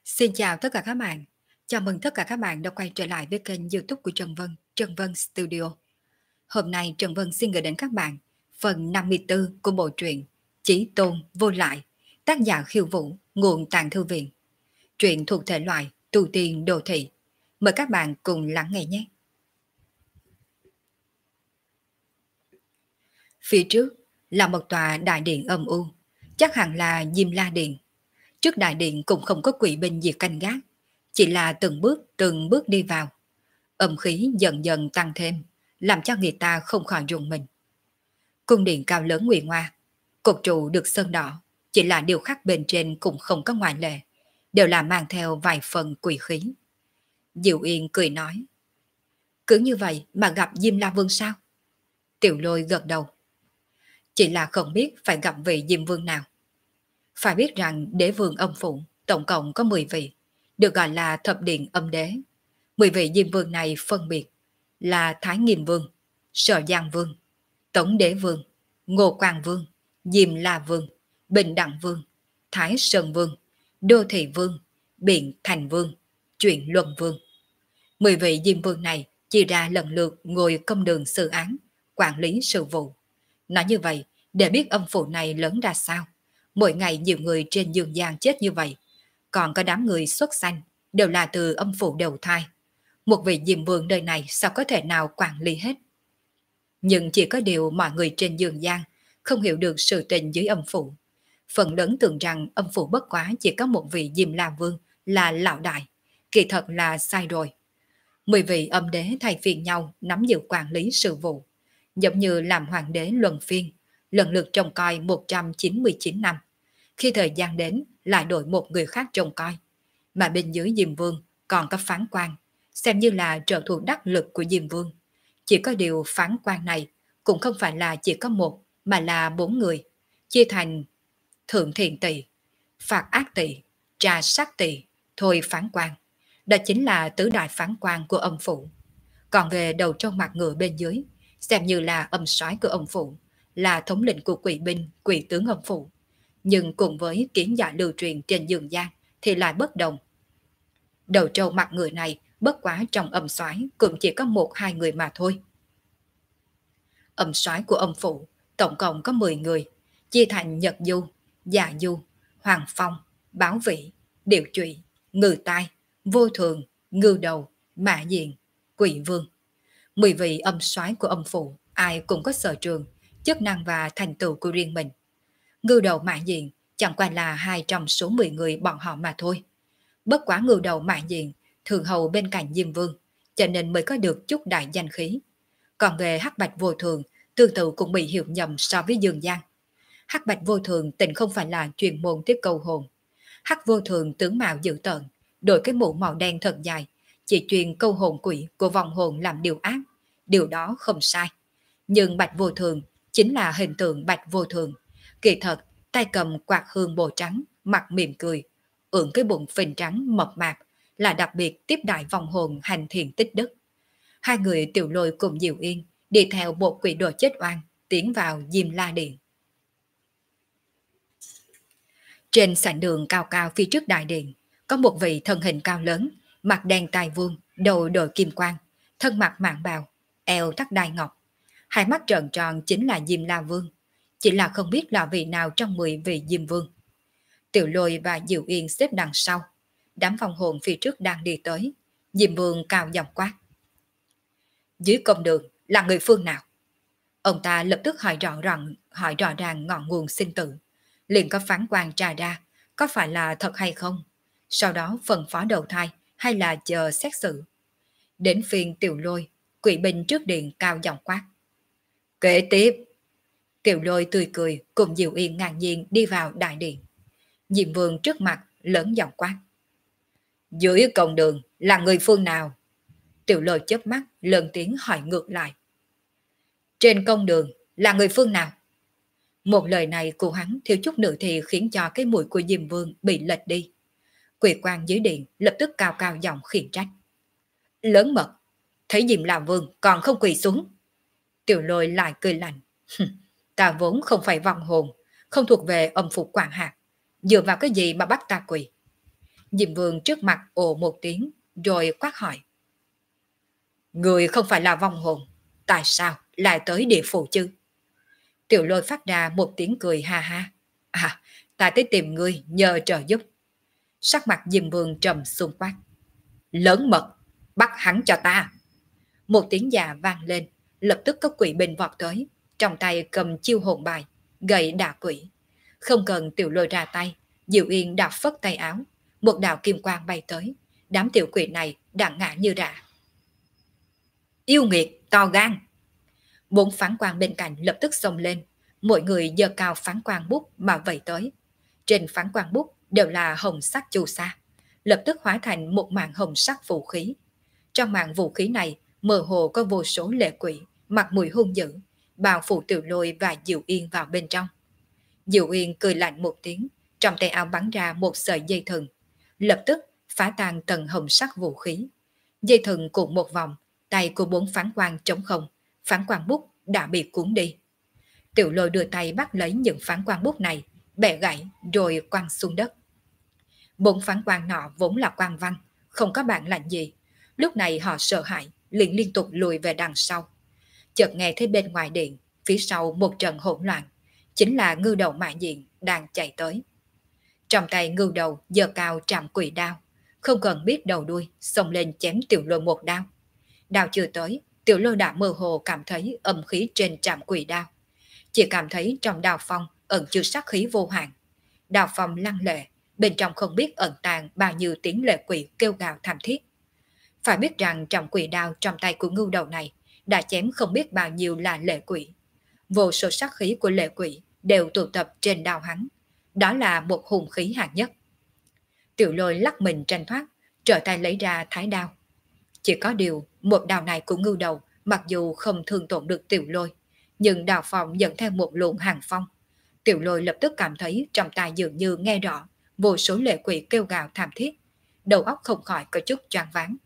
Xin chào tất cả các bạn. Chào mừng tất cả các bạn đã quay trở lại với kênh YouTube của Trần Vân Studio. Hôm nay Trần Vân xin gửi đến các bạn phần 54 của bộ truyện Chí Tôn Vô Lại, tác giả Khiêu Vũ, nguồn Tàng Thư Viện. Truyện thuộc thể loại tu tiên đô thị. Mời các bạn cùng lắng nghe nhé. Phía trước là một tòa đại điện âm u, chắc hẳn là Diêm La Điện. Trước đại điện cũng không có quỷ binh gì canh gác, chỉ là từng bước đi vào. Âm khí dần dần tăng thêm, làm cho người ta không khỏi rùng mình. Cung điện cao lớn nguy nga, cột trụ được sơn đỏ, chỉ là điều khác bên trên cũng không có ngoại lệ, đều là mang theo vài phần quỷ khí. Diệu Yên cười nói, cứ như vậy mà gặp Diêm La Vương sao? Tiểu Lôi gật đầu, chỉ là không biết phải gặp vị Diêm Vương nào. Phải biết rằng đế vương âm phủ tổng cộng có 10 vị, được gọi là thập điện âm đế. 10 vị Diêm Vương này phân biệt là Thái Nghiêm Vương, Sở Giang Vương, Tống Đế Vương, Ngô Quang Vương, Diêm La Vương, Bình Đẳng Vương, Thái Sơn Vương, Đô Thị Vương, Biện Thành Vương, Chuyện Luân Vương. 10 vị Diêm Vương này chia ra lần lượt ngồi công đường xử án, quản lý sự vụ. Nói như vậy, để biết âm phủ này lớn ra sao. Mỗi ngày nhiều người trên dương gian chết như vậy, còn có đám người xuất sanh đều là từ âm phủ đầu thai. Một vị Diêm Vương nơi này sao có thể nào quản lý hết. Nhưng chỉ có điều mọi người trên dương gian không hiểu được sự tình dưới âm phủ. Phần lớn tưởng rằng âm phủ bất quá chỉ có một vị Diêm La Vương là lão đại. Kỳ thật là sai rồi. 10 vị âm đế thay phiên nhau nắm giữ quản lý sự vụ, giống như làm hoàng đế luân phiên, lần lượt trông coi 199 năm. Khi thời gian đến lại đổi một người khác trông coi. Mà bên dưới Diêm Vương còn có phán quan, xem như là trợ thủ đắc lực của Diêm Vương. Chỉ có điều phán quan này cũng không phải là chỉ có một, mà là 4 người, chia thành thượng thiện tỷ, phạt ác tỷ, trà sát tỷ, thôi phán quan. Đó chính là tứ đại phán quan của âm phủ. Còn về đầu trâu mặt ngựa bên dưới, xem như là âm soái của âm phủ, là thống lĩnh của quỷ binh, quỷ tướng âm phủ. Nhưng cùng với kiến giả lưu truyền trên dương gian thì lại bất đồng. Đầu trâu mặt ngựa này bất quá trong âm soái cũng chỉ có 1-2 người mà thôi. Âm soái của âm phủ tổng cộng có 10 người, chia thành Nhật Du, Dạ Du, Hoàng Phong, Báo Vĩ, Điệu Trụy, Ngư Tai, Vô Thường, Ngư Đầu, Mã Diện, Quỷ Vương. 10 vị âm soái của âm phủ ai cũng có sở trường, chức năng và thành tựu của riêng mình. Ngư Đầu Mã Diện chẳng qua là 2 trong số 10 người bọn họ mà thôi. Bất quá Ngư Đầu Mã Diện thường hầu bên cạnh Diêm Vương, cho nên mới có được chút đại danh khí. Còn về Hắc Bạch Vô Thường, tương tự cũng bị hiểu nhầm so với Dương Giang. Hắc Bạch Vô Thường tình không phải là chuyên môn tiếp câu hồn. Hắc Vô Thường tướng mạo dữ tợn, đội cái mũ màu đen thật dài, chỉ truyền câu hồn quỷ của vong hồn làm điều ác. Điều đó không sai. Nhưng Bạch Vô Thường chính là hình tượng Bạch Vô Thường. Kỳ thật, tay cầm quạt hương bồ trắng, mặt mỉm cười, ưỡn cái bụng phình trắng mập mạp, là đặc biệt tiếp đại vong hồn hành thiền tích đức. Hai người Tiểu Lôi cùng Diệu Yên đi theo bộ quỷ đồ chết oan, tiến vào Diêm La Điện. Trên sảnh đường cao cao phía trước đại điện, có một vị thân hình cao lớn, mặt đen tai vuông, đầu đội kim quang, thân mặt mạn bào, eo thắt đai ngọc. Hai mắt tròn tròn chính là Diêm La Vương, chỉ là không biết là vị nào trong 10 vị Diêm Vương. Tiểu Lôi và Diệu Yên xếp đằng sau, đám vong hồn phía trước đang đi tới. Diêm Vương cao giọng quát, dưới công đường là người phương nào? Ông ta lập tức hỏi rõ ràng ngọn nguồn sinh tử. Liền có phán quan tra ra có phải là thật hay không, sau đó phân phó đầu thai hay là chờ xét xử. Đến phiên Tiểu Lôi, quỷ binh trước điện cao giọng quát, kế tiếp. Tiểu Lôi tươi cười cùng Diệu Yên ngang nhiên đi vào đại điện. Diêm Vương trước mặt lớn giọng quát, dưới công đường là người phương nào? Tiểu Lôi chớp mắt lớn tiếng hỏi ngược lại, trên công đường là người phương nào? Một lời này của hắn thiếu chút nữa thì khiến cho cái mũi của Diêm Vương bị lệch đi. Quỷ quan dưới điện lập tức cao cao giọng khiển trách, lớn mật, thấy Diêm La Vương còn không quỳ xuống. Tiểu Lôi lại cười lạnh, ta vốn không phải vong hồn, không thuộc về âm phủ quản hạt, dựa vào cái gì mà bắt ta quỳ? Diêm Vương trước mặt ồ một tiếng, rồi quát hỏi. Người không phải là vong hồn, tại sao lại tới địa phủ chứ? Tiểu Lôi phát ra một tiếng cười ha ha. À, ta tới tìm ngươi nhờ trợ giúp. Sắc mặt Diêm Vương trầm xuống quát. Lớn mật, bắt hắn cho ta. Một tiếng già vang lên, lập tức có quỷ binh vọt tới, trong tay cầm chiêu hồn bài, gậy đả quỷ. Không cần Tiểu Lôi ra tay, Diệu Yên đã phất tay áo, một đạo kim quang bay tới, đám tiểu quỷ này đã ngã như rạ. Yêu nghiệt, to gan! Bốn phán quan bên cạnh lập tức xông lên, mỗi người giơ cao phán quan bút mà vẩy tới. Trên phán quan bút đều là hồng sắc chu sa, lập tức hóa thành một màn hồng sắc vũ khí. Trong màn vũ khí này, mơ hồ có vô số lệ quỷ, mặt mũi hung dữ, bao phủ Tiểu Lôi và Diệu Yên vào bên trong. Diệu Yên cười lạnh một tiếng, trong tay áo bắn ra một sợi dây thừng, lập tức phá tan tầng hồng sắc vũ khí. Dây thừng cuộn một vòng, tay của bốn phán quan trống không, phán quan bút đã bị cuốn đi. Tiểu Lôi đưa tay bắt lấy những phán quan bút này, bẻ gãy rồi quăng xuống đất. Bốn phán quan nọ vốn là quan văn, không có bản lĩnh gì. Lúc này họ sợ hãi, liền liên tục lùi về đằng sau. Chợt nghe thấy bên ngoài điện, phía sau một trận hỗn loạn, chính là Ngưu Đầu Mã Diện đang chạy tới. Trong tay Ngưu Đầu giơ cao trảm quỷ đao, không cần biết đầu đuôi, xông lên chém Tiểu Lôi một đao. Đao chưa tới, Tiểu Lôi đã mơ hồ cảm thấy âm khí trên trảm quỷ đao. Chỉ cảm thấy trong đao phong ẩn chứa sát khí vô hạn. Đao phong lăng lệ, bên trong không biết ẩn tàng bao nhiêu tiếng lệ quỷ kêu gào thảm thiết. Phải biết rằng trảm quỷ đao trong tay của Ngưu Đầu này đã chém không biết bao nhiêu là lệ quỷ. Vô số sát khí của lệ quỷ đều tụ tập trên đao hắn. Đó là một hùng khí hạng nhất. Tiểu Lôi lắc mình tranh thoát, trở tay lấy ra thái đao. Chỉ có điều, một đao này của Ngưu Đầu mặc dù không thương tổn được Tiểu Lôi, nhưng đao phong dẫn theo một luồng hàng phong. Tiểu Lôi lập tức cảm thấy trong tai dường như nghe rõ vô số lệ quỷ kêu gào thảm thiết, đầu óc không khỏi có chút choáng váng.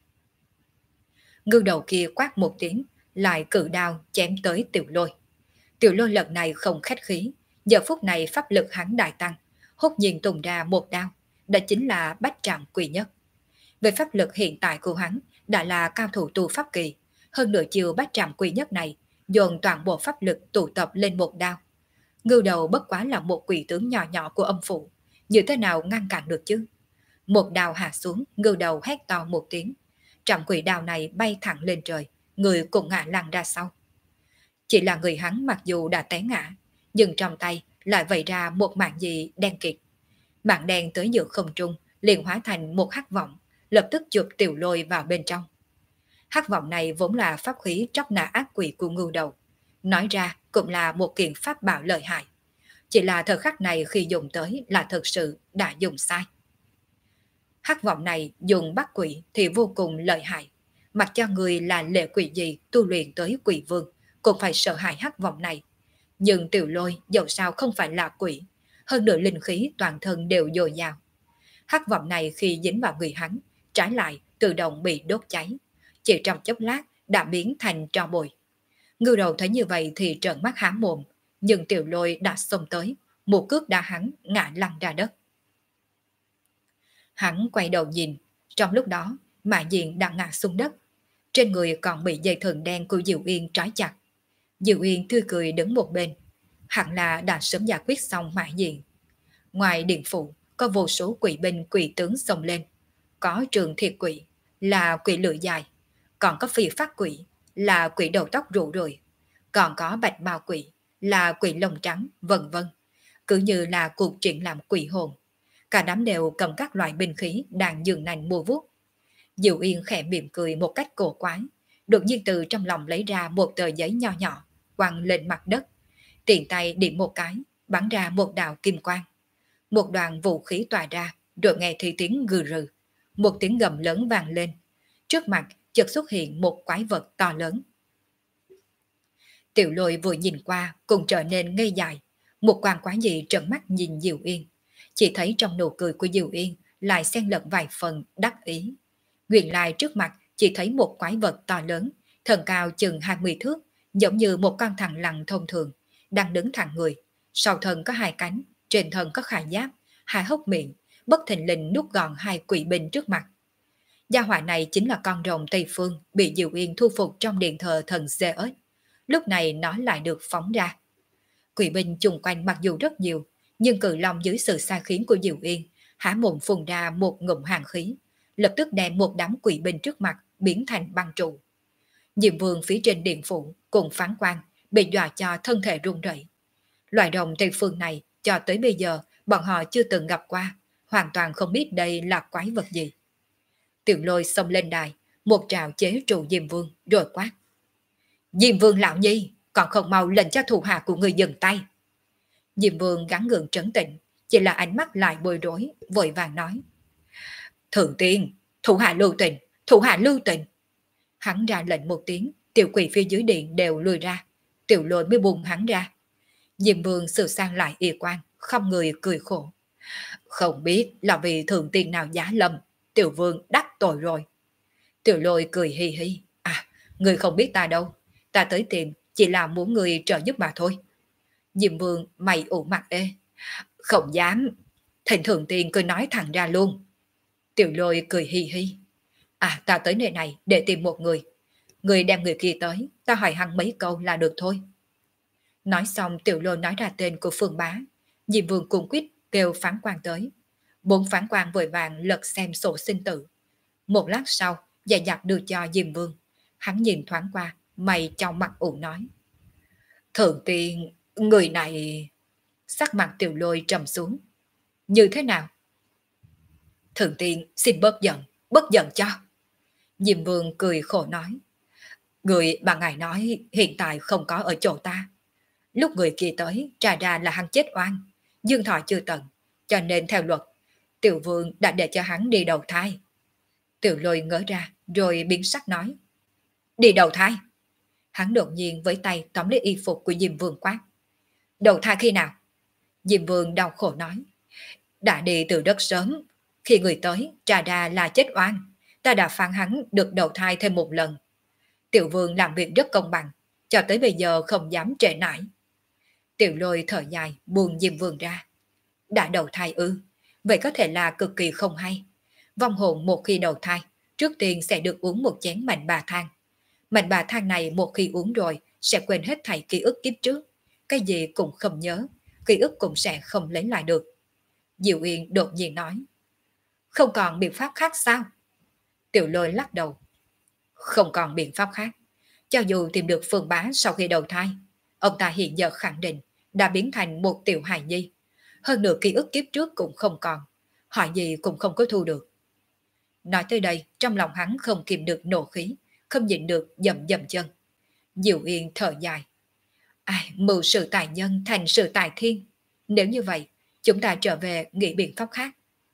Ngưu Đầu kia quát một tiếng, lại cự đao chém tới Tiểu Lôi. Tiểu Lôi lần này không khách khí, giờ phút này pháp lực hắn đại tăng, hốt nhiên tung ra một đao, đó chính là Bách Trảm Quỷ Nhất. Về pháp lực hiện tại của hắn đã là cao thủ tu pháp kỳ, hơn nửa chiều Bách Trảm Quỷ Nhất này dồn toàn bộ pháp lực tụ tập lên một đao. Ngưu Đầu bất quá là một quỷ tướng nhỏ nhỏ của âm phủ, như thế nào ngăn cản được chứ? Một đao hạ xuống, Ngưu Đầu hét to một tiếng. Trảm quỷ đao này bay thẳng lên trời, người cũng ngã lăn ra sau. Chỉ là người hắn mặc dù đã té ngã, nhưng trong tay lại vẩy ra một mảng gì đen kịt. Mảng đen tới giữa không trung, liền hóa thành một hắc vọng, lập tức chụp Tiểu Lôi vào bên trong. Hắc vọng này vốn là pháp khí tróc nã ác quỷ của Ngưu Đầu, nói ra cũng là một kiện pháp bảo lợi hại. Chỉ là thời khắc này khi dùng tới là thực sự đã dùng sai. Hắc vọng này dùng bắt quỷ thì vô cùng lợi hại. Mặc cho người là lệ quỷ gì tu luyện tới quỷ vương cũng phải sợ hãi hắc vọng này. Nhưng Tiểu Lôi dẫu sao không phải là quỷ, hơn nữa linh khí toàn thân đều dồi dào. Hắc vọng này khi dính vào người hắn, trái lại tự động bị đốt cháy. Chỉ trong chốc lát đã biến thành tro bụi. Ngưu Đầu thấy như vậy thì trợn mắt há mồm, nhưng Tiểu Lôi đã xông tới, một cước đá hắn ngã lăn ra đất. Hắn quay đầu nhìn, trong lúc đó Mã Diện đang ngã xuống đất, trên người còn bị dây thừng đen của Diệu Yên trói chặt. Diệu Yên tươi cười đứng một bên, hẳn là đã sớm giải quyết xong Mã Diện. Ngoài điện phủ có vô số quỷ binh quỷ tướng xông lên, có Trường Thiệt Quỷ là quỷ lưỡi dài, còn có Phi Phát Quỷ là quỷ đầu tóc rủ rượi, còn có Bạch Bào Quỷ là quỷ lông trắng, vân vân. Cứ như là cuộc triển lãm quỷ hồn. Cả đám đều cầm các loại binh khí đang dường nành mua vuốt. Diệu Yên khẽ mỉm cười một cách cổ quái, đột nhiên từ trong lòng lấy ra một tờ giấy nho nhỏ, quăng lên mặt đất. Tiện tay điểm một cái, bắn ra một đạo kim quang. Một đoàn vũ khí tỏa ra, rồi nghe thấy tiếng gừ rừ. Một tiếng gầm lớn vang lên. Trước mặt chợt xuất hiện một quái vật to lớn. Tiểu Lôi vừa nhìn qua cũng trở nên ngây dại. Một quan quái dị trợn mắt nhìn Diệu Yên. Chỉ thấy trong nụ cười của Diệu Yên lại xen lẫn vài phần đắc ý. Nguyên lai trước mặt chỉ thấy một quái vật to lớn, thân cao chừng 20 thước, giống như một con thằn lằn thông thường, đang đứng thẳng người. Sau thân có hai cánh, trên thân có khải giáp, hai hốc miệng, bất thình lình nuốt gọn hai quỷ binh trước mặt. Gia hỏa này chính là con rồng Tây Phương bị Diệu Yên thu phục trong điện thờ thần Zeus. Lúc này nó lại được phóng ra. Quỷ binh chung quanh mặc dù rất nhiều, nhưng Cự Long dưới sự sai khiến của Diệu Yên, há mồm phun ra một ngụm hàng khí, lập tức đem một đám quỷ binh trước mặt biến thành băng trụ. Diệm Vương phía trên điện phủ cùng phán quan bị dọa cho thân thể run rẩy. Loài rồng Tây Phương này cho tới bây giờ bọn họ chưa từng gặp qua, hoàn toàn không biết đây là quái vật gì. Tiểu Lôi xông lên đài, một trào chế trụ Diêm Vương rồi quát: Diêm Vương lão nhi, còn không mau lệnh cho thủ hạ của người dừng tay. Diêm Vương gắng gượng trấn tĩnh, chỉ là ánh mắt lại bối rối, vội vàng nói: Thượng tiên, thủ hạ lưu tình, thủ hạ lưu tình. Hắn ra lệnh một tiếng, tiểu quỷ phía dưới điện đều lùi ra, Tiểu Lôi mới buông hắn ra. Diêm Vương sửa sang lại y quan, không người cười khổ: Không biết là vì thượng tiên nào giá lâm, Tiểu Vương đắc tội rồi. Tiểu Lôi cười hi hi: người không biết ta đâu, ta tới tìm chỉ là muốn người trợ giúp mà thôi. Diêm Vương mày ủ mặt ê: Không dám, thịnh thượng tiên cứ nói thẳng ra luôn. Tiểu Lôi cười hi hi: Ta tới nơi này để tìm một người. Người đem người kia tới, ta hỏi hắn mấy câu là được thôi. Nói xong Tiểu Lôi nói ra tên của Phương Bá. Diêm Vương cùng quyết kêu phán quan tới. 4 phán quan vội vàng lật xem sổ sinh tử. Một lát sau, dè dặt đưa cho Diêm Vương. Hắn nhìn thoáng qua, mày trong mặt ủ nói: Thượng tiên, người này... Sắc mặt Tiểu Lôi trầm xuống: Như thế nào? Thượng tiên xin bớt giận cho. Diêm Vương cười khổ nói: Người bà ngài nói hiện tại không có ở chỗ ta. Lúc người kia tới, trà ra là hắn chết oan, dương thọ chưa tận, cho nên theo luật, Tiểu Vương đã để cho hắn đi đầu thai. Tiểu Lôi ngỡ ra, rồi biến sắc nói: Đi đầu thai? Hắn đột nhiên với tay tóm lấy y phục của Diêm Vương quát: Đầu thai khi nào? Diêm Vương đau khổ nói: Đã đi từ rất sớm, khi người tới, trà ra là chết oan, ta đã phán hắn được đầu thai thêm một lần. Tiểu Vương làm việc rất công bằng, cho tới bây giờ không dám trễ nải. Tiểu Lôi thở dài buông Diêm Vương ra: Đã đầu thai ư? Vậy có thể là cực kỳ không hay. Vong hồn một khi đầu thai, trước tiên sẽ được uống một chén mạnh bà thang. Mạnh bà thang này một khi uống rồi sẽ quên hết thảy ký ức kiếp trước, cái gì cũng không nhớ, ký ức cũng sẽ không lấy lại được. Diệu Yên đột nhiên nói: Không còn biện pháp khác sao? Tiểu Lôi lắc đầu: Không còn biện pháp khác. Cho dù tìm được Phương Bá sau khi đầu thai, ông ta hiện giờ khẳng định đã biến thành một tiểu hài nhi. Hơn nữa ký ức kiếp trước cũng không còn, hỏi gì cũng không có thu được. Nói tới đây, trong lòng hắn không kìm được nộ khí, không nhịn được dậm dậm chân. Diệu Yên thở dài: Mưu sự tài nhân thành sự tài thiên. Nếu như vậy, chúng ta trở về nghĩ biện pháp khác.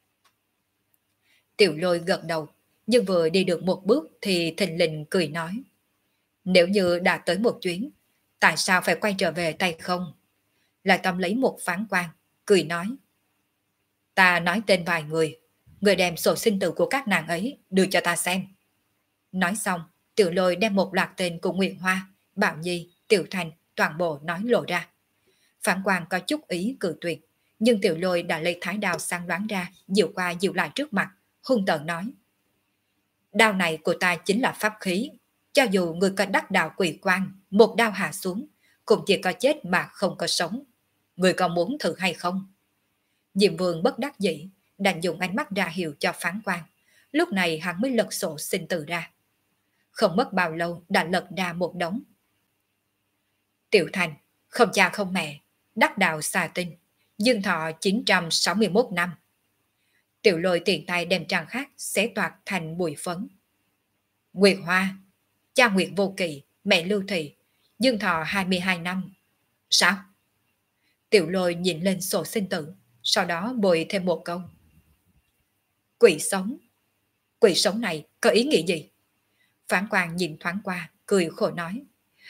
Tiểu Lôi gật đầu, nhưng vừa đi được một bước thì thình lình cười nói: Nếu như đã tới một chuyến, tại sao phải quay trở về tay không? Lại tóm lấy một phán quan, cười nói: Ta nói tên vài người, người đem sổ sinh tử của các nàng ấy đưa cho ta xem. Nói xong, Tiểu Lôi đem một loạt tên của Nguyệt Hoa, Bảo Nhi, Tiểu Thành toàn bộ nói lộ ra. Phán quan có chút ý cự tuyệt, nhưng Tiểu Lôi đã lấy thái đao sang đoán ra, dịu qua dịu lại trước mặt, hung tợn nói: Đao này của ta chính là pháp khí, cho dù người có đắc đạo quỷ quan, một đao hạ xuống, cũng chỉ có chết mà không có sống. Người có muốn thử hay không? Diệm Vương bất đắc dĩ, đành dùng ánh mắt ra hiệu cho phán quan. Lúc này hắn mới lật sổ sinh tử ra. Không mất bao lâu đã lật ra một đống. Tiểu Thành, không cha không mẹ, đắc đạo xà tinh, dương thọ 961 năm. Tiểu Lôi tiện tay đem trang khác xé toạc thành bụi phấn. Nguyệt Hoa, cha Nguyệt Vô Kỵ, mẹ Lưu Thị, dương thọ 22 năm. Sao? Tiểu Lôi nhìn lên sổ sinh tử, sau đó bồi thêm một câu: Quỷ sống. Quỷ sống này có ý nghĩa gì? Phán quan nhìn thoáng qua, cười khổ nói: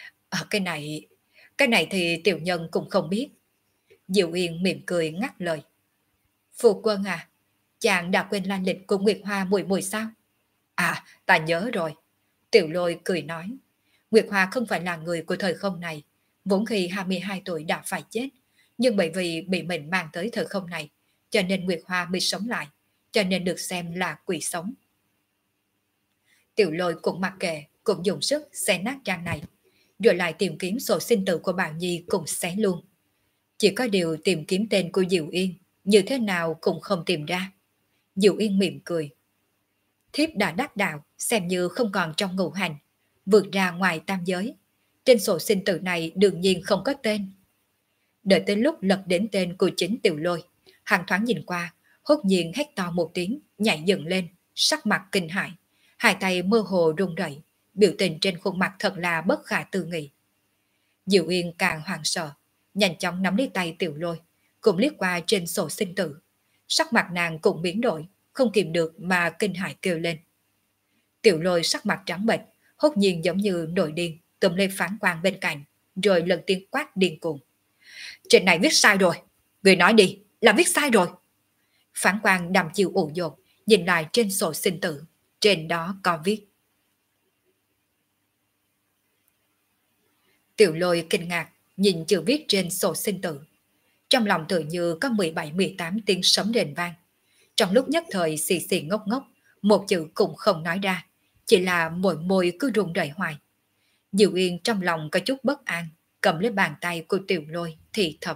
cái này thì tiểu nhân cũng không biết. Diệu Yên mỉm cười ngắt lời: Phu quân à, chàng đã quên lai lịch của Nguyệt Hoa muội muội sao? Ta nhớ rồi. Tiểu Lôi cười nói: Nguyệt Hoa không phải là người của thời không này, vốn khi 22 tuổi đã phải chết, nhưng bởi vì bị mình mang tới thời không này, cho nên Nguyệt Hoa mới sống lại, cho nên được xem là quỷ sống. Tiểu Lôi cũng mặc kệ, cũng dùng sức xé nát trang này, rồi lại tìm kiếm sổ sinh tử của Bảo Nhi cùng xé luôn. Chỉ có điều tìm kiếm tên của Diệu Yên, như thế nào cũng không tìm ra. Diệu Yên mỉm cười. Thiếp đã đắc đạo, xem như không còn trong ngũ hành, vượt ra ngoài tam giới. Trên sổ sinh tử này đương nhiên không có tên. Đợi tới lúc lật đến tên của chính Tiểu Lôi, hắn thoáng nhìn qua, hốt nhiên hét to một tiếng, nhảy dựng lên, sắc mặt kinh hãi, hai tay mơ hồ run rẩy, biểu tình trên khuôn mặt thật là bất khả tư nghị. Diệu Yên càng hoảng sợ, nhanh chóng nắm lấy tay Tiểu Lôi, cùng liếc qua trên sổ sinh tử. Sắc mặt nàng cũng biến đổi, không kìm được mà kinh hãi kêu lên. Tiểu Lôi sắc mặt trắng bệch, hốt nhiên giống như nổi điên, túm lên Phán Quan bên cạnh, rồi lần tiếng quát điên cuồng. Trên này viết sai rồi, người nói đi, là viết sai rồi. Phán Quan đăm chiêu ủ dột, nhìn lại trên sổ sinh tử, trên đó có viết. Tiểu Lôi kinh ngạc, nhìn chữ viết trên sổ sinh tử. Trong lòng tự như có 17-18 tiếng sấm rền vang. Trong lúc nhất thời xì xì ngốc ngốc, một chữ cũng không nói ra, chỉ là môi môi cứ run rẩy hoài. Diệu Yên trong lòng có chút bất an, cầm lấy bàn tay của Tiểu Lôi thì thầm.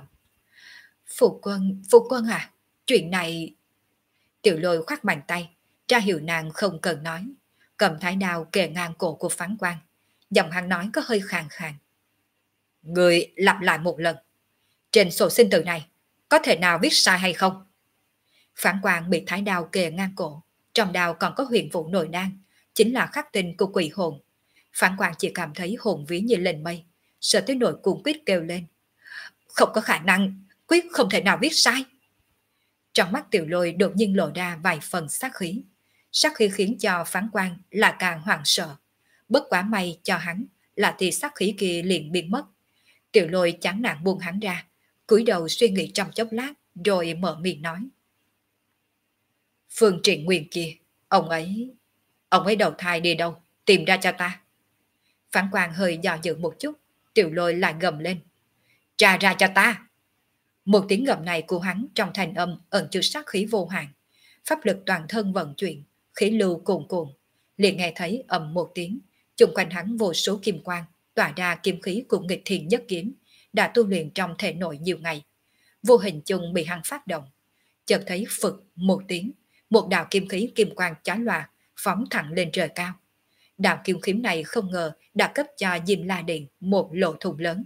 Phụ quân à, chuyện này... Tiểu Lôi khoát bàn tay, ra hiệu nàng không cần nói, cầm thái đao kề ngang cổ của Phán Quan. Giọng hắn nói có hơi khàn khàn. Người lặp lại một lần. Trên sổ sinh tử này, có thể nào viết sai hay không? Phán Quan bị thái đao kề ngang cổ, trong đao còn có huyền vụ nội đan, chính là khắc tinh của quỷ hồn. Phán Quan chỉ cảm thấy hồn vía như lên mây, sợ tới nỗi cuồng quyết kêu lên. Không có khả năng, quyết không thể nào viết sai. Trong mắt Tiểu Lôi đột nhiên lộ ra vài phần sát khí. Sát khí khiến cho Phán Quan là càng hoảng sợ. Bất quá may cho hắn là thì sát khí kia liền biến mất. Tiểu Lôi chán nản buông hắn ra, cúi đầu suy nghĩ trong chốc lát, rồi mở miệng nói. Phương Triện Nguyên kia, ông ấy đầu thai đi đâu, tìm ra cho ta. Phán Quan hơi dò dự một chút, Tiểu Lôi lại gầm lên. Tra ra cho ta. Một tiếng gầm này của hắn trong thành âm ẩn chứa sát khí vô hạn. Pháp lực toàn thân vận chuyển, khí lưu cuồn cuộn. Liền nghe thấy ầm một tiếng, chung quanh hắn vô số kim quang, tỏa ra kim khí của nghịch thiền nhất kiếm, đã tu luyện trong thể nội nhiều ngày. Vô hình chung bị hắn phát động. Chợt thấy phực một tiếng, một đạo kim khí kim quang chói lòa phóng thẳng lên trời cao. Đạo kim khí này không ngờ đã cấp cho Diêm La Điện một lỗ thủng lớn.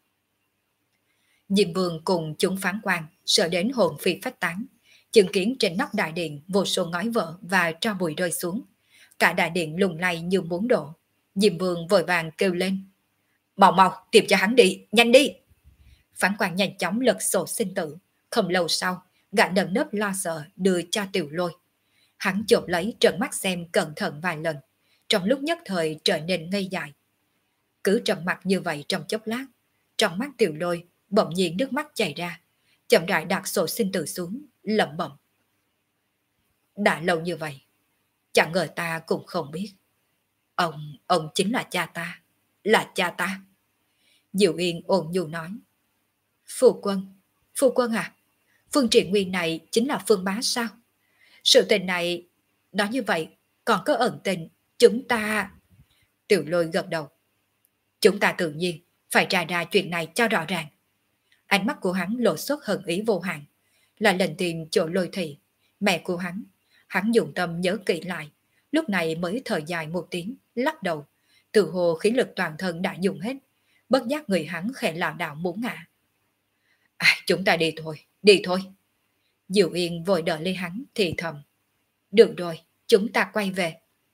Diêm Vương cùng chúng Phán Quan sợ đến hồn phi phách tán, chứng kiến trên nóc đại điện vô số ngói vỡ và tro bụi rơi xuống. Cả đại điện lung lay như muốn đổ. Diêm Vương vội vàng kêu lên. Mau mau, tìm cho hắn đi, nhanh đi. Phán Quan nhanh chóng lật sổ sinh tử. Không lâu sau, gã nơm nớp lo sợ đưa cho Tiểu Lôi. Hắn chộp lấy trợn mắt xem cẩn thận vài lần, trong lúc nhất thời trở nên ngây dại. Cứ trầm mặt như vậy trong chốc lát, trong mắt Tiểu Lôi bỗng nhiên nước mắt chảy ra, chậm rãi đặt sổ sinh tử xuống, lẩm bẩm. Đã lâu như vậy, chẳng ngờ ta cũng không biết. Ông chính là cha ta, là cha ta. Diệu Yên ôn nhu nói. Phu quân à, Phương Triện Nguyên này chính là Phương Bá sao? Sự tình này, nói như vậy, còn có ẩn tình, chúng ta... Tiểu Lôi gật đầu. Chúng ta tự nhiên phải tra ra chuyện này cho rõ ràng. Ánh mắt của hắn lộ xuất hận ý vô hạn, là lần tìm chỗ Lôi Thị, mẹ của hắn dùng tâm nhớ kỹ lại, lúc này mới thở dài một tiếng, lắc đầu, tự hồ khí lực toàn thân đã dùng hết, bất giác người hắn khẽ lảo đảo muốn ngã. Chúng ta đi thôi. Diệu Yên vội đợi lấy hắn thì thầm. Được rồi, chúng ta quay về.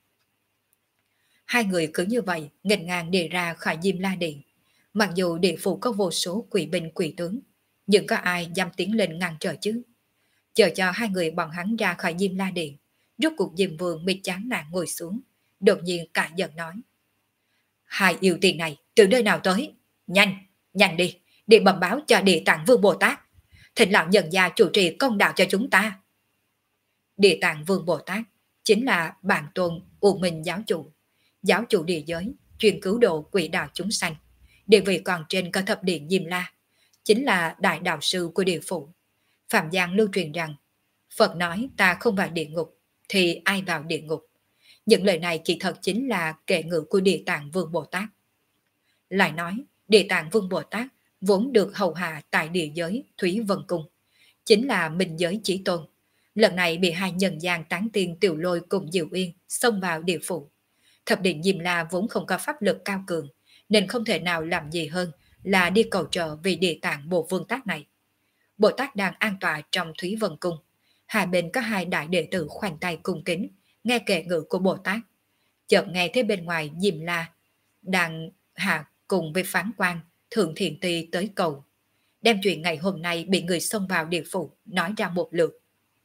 Hai người cứ như vậy nghênh ngang đi ra khỏi Diêm La Điện. Mặc dù địa phủ có vô số quỷ binh quỷ tướng, nhưng có ai dám tiến lên ngăn trở chứ? Chờ cho hai người bọn hắn ra khỏi Diêm La Điện, rốt cuộc Diêm Vương mới chán nản ngồi xuống, đột nhiên cả giận nói. Hai yêu tiền này từ nơi nào tới? Nhanh đi, để bẩm báo cho Địa Tạng Vương Bồ Tát. Thịnh lão nhận gia chủ trì công đạo cho chúng ta. Địa Tạng Vương Bồ Tát chính là bản tôn U Minh giáo chủ địa giới, chuyên cứu độ quỷ đạo chúng sanh. Địa vị còn trên cả thập điện Diêm La, chính là đại đạo sư của địa phủ. Phạm Giang lưu truyền rằng Phật nói ta không vào địa ngục, thì ai vào địa ngục? Những lời này kỳ thật chính là kệ ngữ của Địa Tạng Vương Bồ Tát. Lại nói, Địa Tạng Vương Bồ Tát vốn được hầu hạ tại địa giới Thúy Vân Cung, chính là minh giới chí tôn. Lần này bị hai nhân gian tán tiên Tiểu Lôi cùng Diệu Yên xông vào địa phủ. Thập điện Diêm La vốn không có pháp lực cao cường, nên không thể nào làm gì hơn là đi cầu trợ vì Địa Tạng Bồ Vương Tát này. Bồ Tát đang an tọa trong Thúy Vân Cung. Hai bên có hai đại đệ tử khoanh tay cung kính, nghe kệ ngữ của Bồ Tát. Chợt nghe thấy bên ngoài Diêm La đang hạ cùng với phán quan Thượng Thiện Tỳ tới cầu, đem chuyện ngày hôm nay bị người xông vào địa phủ nói ra một lượt.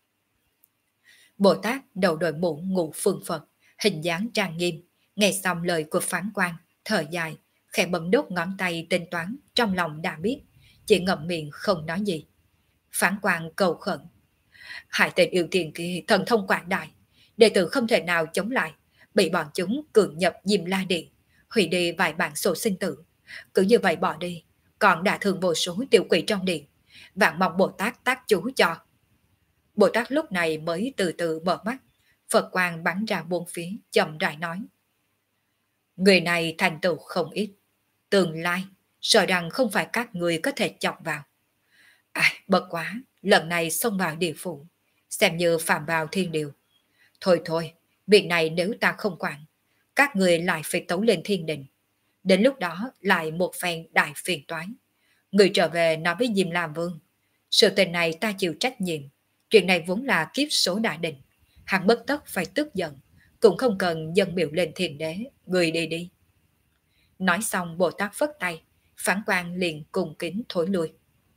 Bồ Tát đầu đội mũ ngũ phương Phật, hình dáng trang nghiêm, nghe xong lời của phán quan, thở dài, khẽ bấm đốt ngón tay tính toán, trong lòng đã biết, chỉ ngậm miệng không nói gì. Phán quan cầu khẩn: Hai tên yêu tiền kia thần thông quảng đại, đệ tử không thể nào chống lại, bị bọn chúng cường nhập Diêm La Điện, hủy đi vài bản sổ sinh tử. Cứ như vậy bỏ đi, còn đã thương vô số tiểu quỷ trong điện, vạn mong Bồ Tát tác chú cho. Bồ Tát lúc này mới từ từ mở mắt, Phật quang bắn ra bốn phía, chậm rãi nói: Người này thành tựu không ít, tương lai sợ rằng không phải các người có thể chọc vào. Bất quá, lần này xông vào địa phủ, xem như phạm vào thiên điều. Thôi thôi, việc này nếu ta không quản, các người lại phải tấu lên thiên đình. Đến lúc đó lại một phen đại phiền toái. Người trở về nói với Diêm La Vương: Sự tình này ta chịu trách nhiệm. Chuyện này vốn là kiếp số đã định. Hắn bất tất phải tức giận, cũng không cần dâng biểu lên thiên đế. Người đi đi. Nói xong Bồ Tát phất tay, phán quan liền cùng kính thối lui.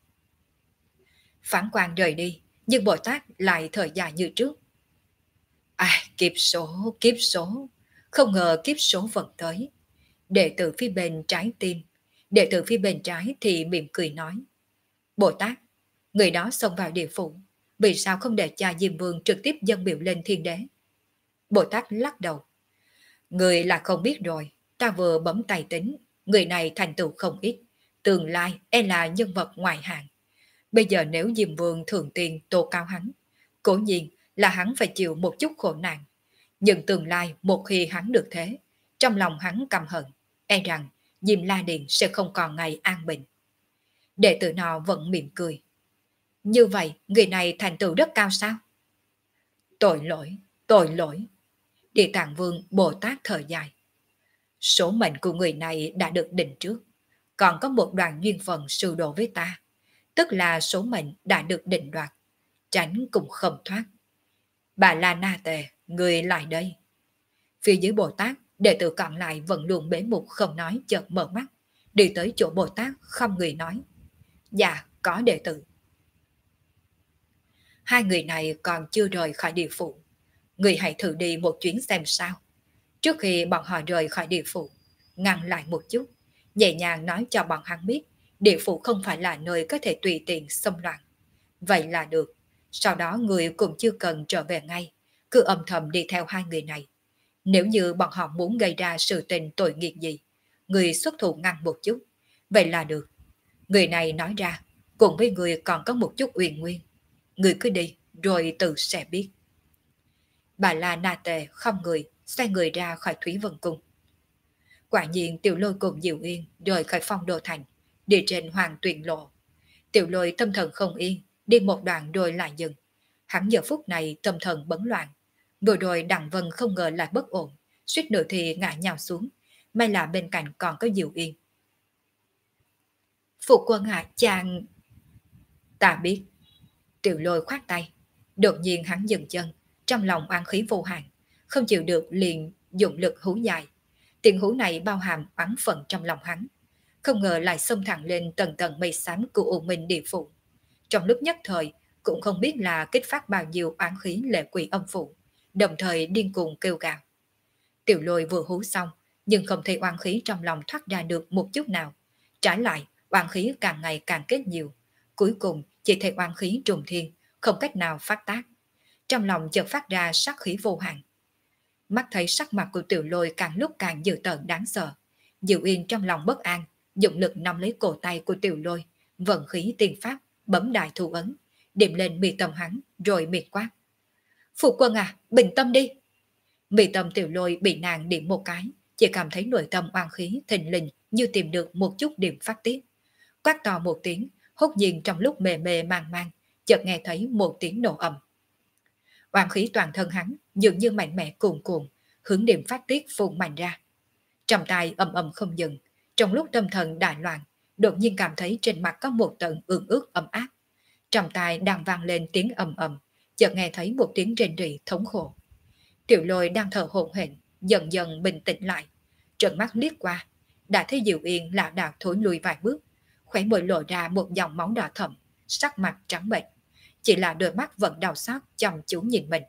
Phán quan rời đi, nhưng Bồ Tát lại thở dài như trước. Kiếp số, không ngờ kiếp số vẫn tới. Đệ tử phía bên trái tim, đệ tử phía bên trái thì mỉm cười nói: Bồ Tát, người đó xông vào địa phủ, vì sao không để cha Diêm Vương trực tiếp dâng biểu lên thiên đế? Bồ Tát lắc đầu: Người là không biết rồi, ta vừa bấm tay tính, người này thành tựu không ít, tương lai e là nhân vật ngoại hạng. Bây giờ nếu Diêm Vương thượng tiền tố cao hắn, cố nhiên là hắn phải chịu một chút khổ nạn. Nhưng tương lai một khi hắn được thế, trong lòng hắn căm hận, e rằng Diêm La Điện sẽ không còn ngày an bình. Đệ tử nọ vẫn mỉm cười: Như vậy, người này thành tựu rất cao sao? Tội lỗi, tội lỗi. Địa Tạng Vương Bồ Tát thở dài: Số mệnh của người này đã được định trước, còn có một đoạn duyên phận sưu độ với ta, tức là số mệnh đã được định đoạt, tránh cũng không thoát. Bà La Na Tề, người lại đây. Phía dưới Bồ Tát, đệ tử còn lại vẫn luôn bế mục không nói, chợt mở mắt, đi tới chỗ Bồ Tát không người nói: Dạ, có đệ tử. Hai người này còn chưa rời khỏi địa phủ, người hãy thử đi một chuyến xem sao. Trước khi bọn họ rời khỏi địa phủ, ngăn lại một chút, nhẹ nhàng nói cho bọn hắn biết địa phủ không phải là nơi có thể tùy tiện xâm loạn. Vậy là được. Sau đó người cũng chưa cần trở về ngay, cứ âm thầm đi theo hai người này. Nếu như bọn họ muốn gây ra sự tình tội nghiệp gì, người xuất thủ ngăn một chút, vậy là được. Người này nói ra, cùng với người còn có một chút uyên nguyên. Người cứ đi, rồi tự sẽ biết. Bà La Na Tề không người, xoay người ra khỏi Thúy Vân Cung. Quả nhiên Tiểu Lôi cùng Diệu Yên rời khỏi Phong Đô Thành, đi trên Hoàng Tuyền Lộ. Tiểu Lôi tâm thần không yên, đi một đoạn rồi lại dừng. Hắn giờ phút này tâm thần bấn loạn. Vừa rồi Đặng Vân không ngờ lại bất ổn, suýt nữa thì ngã nhào xuống. May là bên cạnh còn có Diệu Yên. Phụ quân chàng... Ta biết. Tiểu Lôi khoát tay. Đột nhiên hắn dừng chân, trong lòng oán khí vô hạn, không chịu được liền dụng lực hú dài. Tiếng hú này bao hàm oán phận trong lòng hắn, không ngờ lại xông thẳng lên tầng tầng mây xám của U Minh địa phủ. Trong lúc nhất thời, cũng không biết là kích phát bao nhiêu oán khí lệ quỷ âm phủ, đồng thời điên cuồng kêu gào. Tiểu Lôi vừa hú xong, nhưng không thấy oán khí trong lòng thoát ra được một chút nào. Trái lại, oán khí càng ngày càng kết nhiều. Cuối cùng, chỉ thấy oán khí trùng thiên, không cách nào phát tác. Trong lòng chợt phát ra sát khí vô hạn. Mắt thấy sắc mặt của Tiểu Lôi càng lúc càng dữ tợn đáng sợ. Diệu Yên trong lòng bất an, dụng lực nắm lấy cổ tay của Tiểu Lôi, vận khí tiên pháp, bấm đại thủ ấn, điểm lên mi tâm hắn, rồi miệt quát. Phụ quân à, bình tâm đi. Mi tâm Tiểu Lôi bị nàng điểm một cái, chỉ cảm thấy nội tâm oan khí thình lình như tìm được một chút điểm phát tiết. Quát to một tiếng, hốt nhiên trong lúc mề mề màng màng, chợt nghe thấy một tiếng nổ ầm. Oan khí toàn thân hắn dường như mạnh mẽ cuồn cuộn, hướng điểm phát tiết phun mạnh ra. Trong tai ầm ầm không dừng, trong lúc tâm thần đại loạn, đột nhiên cảm thấy trên mặt có một tầng ương ướt ấm áp. Trong tai đang vang lên tiếng ầm ầm, chợt nghe thấy một tiếng rên rỉ thống khổ. Tiểu Lôi đang thở hổn hển, dần dần bình tĩnh lại, trợn mắt liếc qua, đã thấy Diệu Yên lảo đảo thối lùi vài bước, khóe môi lộ ra một dòng máu đỏ thẫm, sắc mặt trắng bệch, chỉ là đôi mắt vẫn đau xót chăm chú nhìn mình.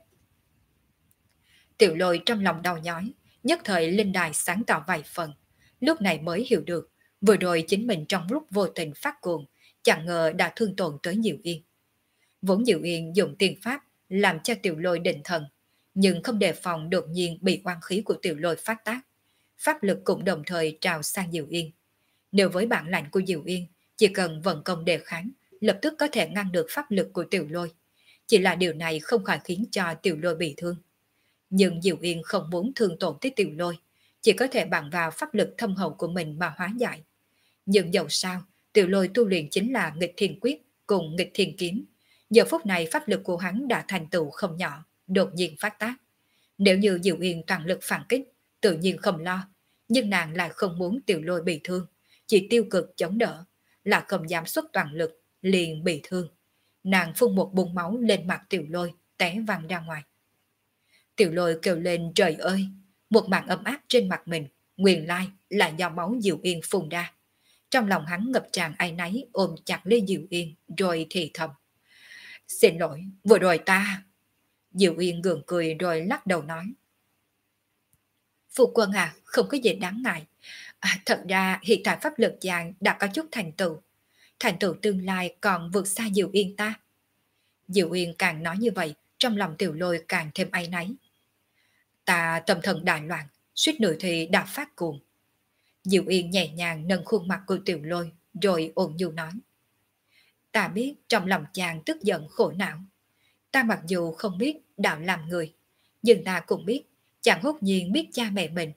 Tiểu Lôi trong lòng đau nhói, nhất thời linh đài sáng tỏ vài phần, lúc này mới hiểu được, vừa rồi chính mình trong lúc vô tình phát cuồng, chẳng ngờ đã thương tổn tới Diệu Yên. Vốn Diệu Yên dùng tiên pháp làm cho Tiểu Lôi định thần, nhưng không đề phòng đột nhiên bị oan khí của Tiểu Lôi phát tác. Pháp lực cũng đồng thời trào sang Diệu Yên. Nếu với bản lãnh của Diệu Yên, chỉ cần vận công đề kháng, lập tức có thể ngăn được pháp lực của Tiểu Lôi. Chỉ là điều này không khỏi khiến cho Tiểu Lôi bị thương. Nhưng Diệu Yên không muốn thương tổn tới Tiểu Lôi, chỉ có thể bằng vào pháp lực thâm hậu của mình mà hóa giải. Nhưng dẫu sao, Tiểu Lôi tu luyện chính là nghịch thiên quyết cùng nghịch thiên kiếm. Giờ phút này pháp lực của hắn đã thành tựu không nhỏ, đột nhiên phát tác. Nếu như Diệu Yên toàn lực phản kích, tự nhiên không lo, nhưng nàng lại không muốn Tiểu Lôi bị thương, chỉ tiêu cực chống đỡ, là không dám xuất toàn lực, liền bị thương. Nàng phun một búng máu lên mặt Tiểu Lôi, té văng ra ngoài. Tiểu Lôi kêu lên trời ơi, một màn ấm áp trên mặt mình, nguyên lai là do máu Diệu Yên phun ra. Trong lòng hắn ngập tràn áy náy ôm chặt lấy Diệu Yên rồi thì thầm. Xin lỗi, vừa rồi ta... Diệu Yên gượng cười rồi lắc đầu nói. Phu quân à, không có gì đáng ngại. Thật ra hiện tại pháp lực chàng đã có chút thành tựu. Thành tựu tương lai còn vượt xa Diệu Yên ta. Diệu Yên càng nói như vậy, trong lòng Tiểu Lôi càng thêm áy náy. Ta tâm thần đại loạn, suýt nữa thì đã phát cuồng. Diệu Yên nhẹ nhàng nâng khuôn mặt của Tiểu Lôi, rồi ôn nhu nói. Ta biết trong lòng chàng tức giận khổ não. Ta mặc dù không biết đạo làm người, nhưng ta cũng biết chàng hốt nhiên biết cha mẹ mình.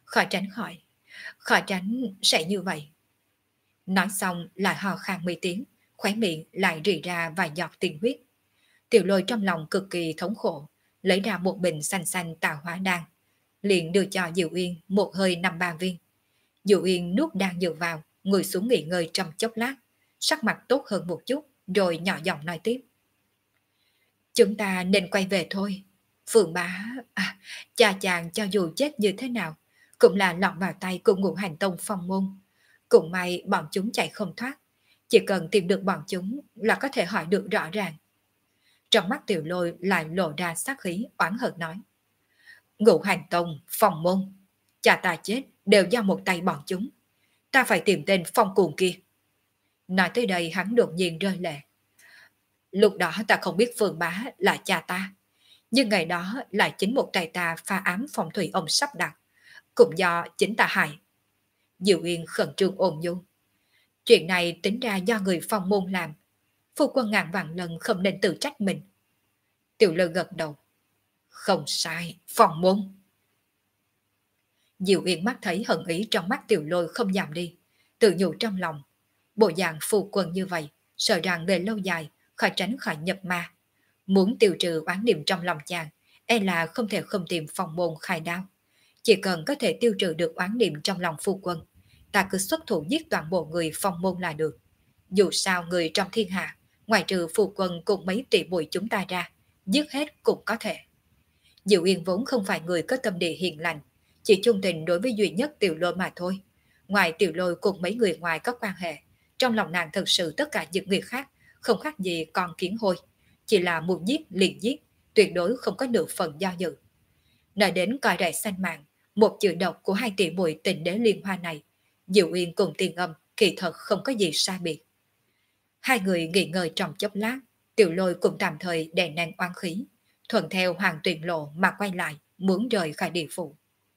Khỏi tránh sẽ như vậy. Nói xong lại ho khan mấy tiếng, khóe miệng lại rỉ ra vài giọt tiền huyết. Tiểu Lôi trong lòng cực kỳ thống khổ, lấy ra một bình xanh xanh tạo hóa đan, liền đưa cho Diệu Yên một hơi 5-3 viên. Diệu Yên nuốt đan dược vào, ngồi xuống nghỉ ngơi trong chốc lát, sắc mặt tốt hơn một chút, rồi nhỏ giọng nói tiếp. Chúng ta nên quay về thôi. Phượng bá, cha chàng cho dù chết như thế nào, cũng là lọt vào tay của Ngũ Hành Tông Phong môn. Cũng may bọn chúng chạy không thoát, chỉ cần tìm được bọn chúng là có thể hỏi được rõ ràng. Trong mắt Tiểu Lôi lại lộ ra sát khí oán hận nói. Ngũ Hành Tông, Phong môn, cha ta chết đều do một tay bọn chúng. Ta phải tìm tên Phong cuồng kia. Nói tới đây hắn đột nhiên rơi lệ. Lúc đó ta không biết Phương Bá là cha ta, nhưng ngày đó lại chính một tay ta pha ám phong thủy ông sắp đặt, cũng do chính ta hại. Diệu Yên khẩn trương ôm nhu. Chuyện này tính ra do người Phong môn làm. Phu quân ngàn vạn lần không nên tự trách mình. Tiểu Lôi gật đầu. Không sai, Phong môn. Diệu Yên mắt thấy hận ý trong mắt Tiểu Lôi không giảm đi, tự nhủ trong lòng. Bộ dạng phu quân như vậy, sợ rằng về lâu dài, khỏi tránh khỏi nhập ma. Muốn tiêu trừ oán niệm trong lòng chàng, e là không thể không tìm Phong môn khai đao. Chỉ cần có thể tiêu trừ được oán niệm trong lòng phu quân, ta cứ xuất thủ giết toàn bộ người Phong môn là được. Dù sao người trong thiên hạ, ngoài trừ phu quân cùng mấy tỷ muội chúng ta ra, giết hết cũng có thể. Diệu Yên vốn không phải người có tâm địa hiền lành, chỉ chung tình đối với duy nhất Tiểu Lôi mà thôi. Ngoài Tiểu Lôi cùng mấy người ngoài có quan hệ, trong lòng nàng thật sự tất cả những người khác không khác gì con kiến hôi, chỉ là muốn giết liền giết, tuyệt đối không có nửa phần do dự. Nói đến coi rẻ xanh mạng, một chữ độc của hai tỷ muội tình đế liên hoa này, Diệu Yên cùng Tiên Âm kỳ thật không có gì sai biệt. Hai người nghỉ ngơi trong chốc lát, Tiểu Lôi cũng tạm thời đè nén oán khí, thuận theo Hoàng Tuyền lộ mà quay lại, muốn rời khỏi địa phủ.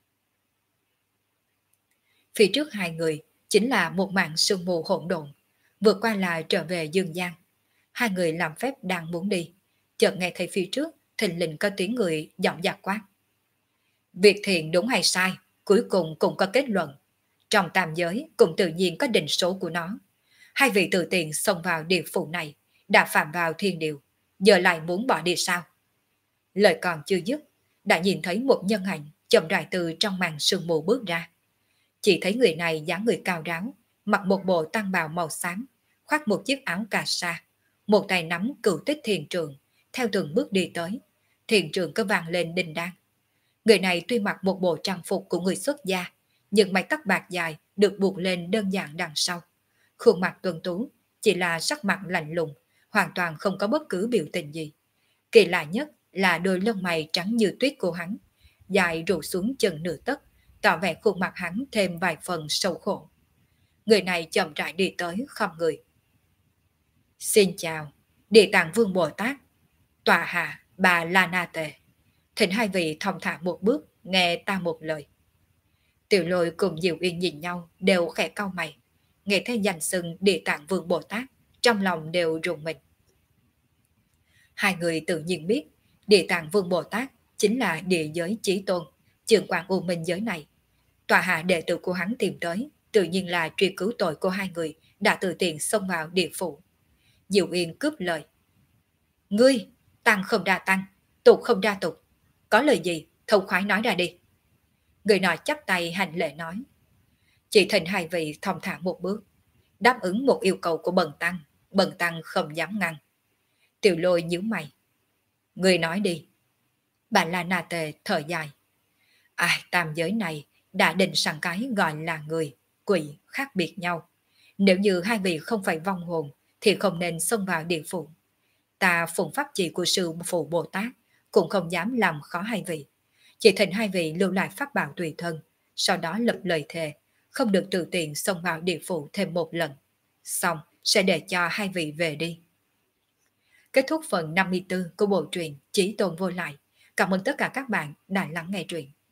Phía trước hai người chính là một mảng sương mù hỗn độn, vượt qua là trở về Dương Giang. Hai người làm phép đang muốn đi, chợt nghe thấy phía trước thình lình có tiếng người giọng giặc quát. Việc thiện đúng hay sai, cuối cùng cũng có kết luận. Trong tam giới cũng tự nhiên có định số của nó. Hai vị tự tiện xông vào địa phủ này, đã phạm vào thiên điều, giờ lại muốn bỏ đi sao? Lời còn chưa dứt, đã nhìn thấy một nhân ảnh chậm rãi từ trong màn sương mù bước ra. Chỉ thấy người này dáng người cao ráo, mặc một bộ tăng bào màu xám, khoác một chiếc áo cà sa, một tay nắm cửu tích thiền trường, theo từng bước đi tới. Thiền trường có vang lên đinh đan. Người này tuy mặc một bộ trang phục của người xuất gia, nhưng mái tóc bạc dài được buộc lên đơn giản đằng sau. Khuôn mặt tuấn tú, chỉ là sắc mặt lạnh lùng, hoàn toàn không có bất cứ biểu tình gì. Kỳ lạ nhất là đôi lông mày trắng như tuyết của hắn, dài rủ xuống chân nửa tấc, tỏ vẻ khuôn mặt hắn thêm vài phần sâu khổ. Người này chậm rãi đi tới khom người. Xin chào, Địa Tạng Vương Bồ Tát, tọa hạ bà La Na Tề. Thỉnh hai vị thong thả một bước, nghe ta một lời. Tiểu Lôi cùng Diệu Yên nhìn nhau đều khẽ cau mày, nghe thấy danh xưng Địa Tạng Vương Bồ Tát, trong lòng đều rùng mình. Hai người tự nhiên biết Địa Tạng Vương Bồ Tát chính là địa giới chí tôn, trưởng quản U Minh giới này. Tòa hạ đệ tử của hắn tìm tới, tự nhiên là truy cứu tội của hai người đã tự tiện xông vào địa phủ. Diệu Yên cướp lời. Ngươi, tăng không đa tăng, tục không đa tục. Có lời gì, thông khoái nói ra đi. Người nọ chắp tay hành lễ nói. Chỉ thỉnh hai vị thong thả một bước, đáp ứng một yêu cầu của bần tăng không dám ngăn. Tiểu Lôi nhíu mày. Người nói đi. Bà La Na Tề thở dài. Ai, tam giới này đã định sẵn cái gọi là người, quỷ khác biệt nhau. Nếu như hai vị không phải vong hồn thì không nên xông vào địa phủ. Ta phụng pháp chỉ của sư phụ Bồ Tát cũng không dám làm khó hai vị. Chỉ thỉnh hai vị lưu lại pháp bảo tùy thân, sau đó lập lời thề, không được tự tiện xông vào địa phủ thêm một lần. Xong sẽ để cho hai vị về đi. Kết thúc phần 54 của bộ truyện Chí Tôn Vô Lại. Cảm ơn tất cả các bạn đã lắng nghe truyện.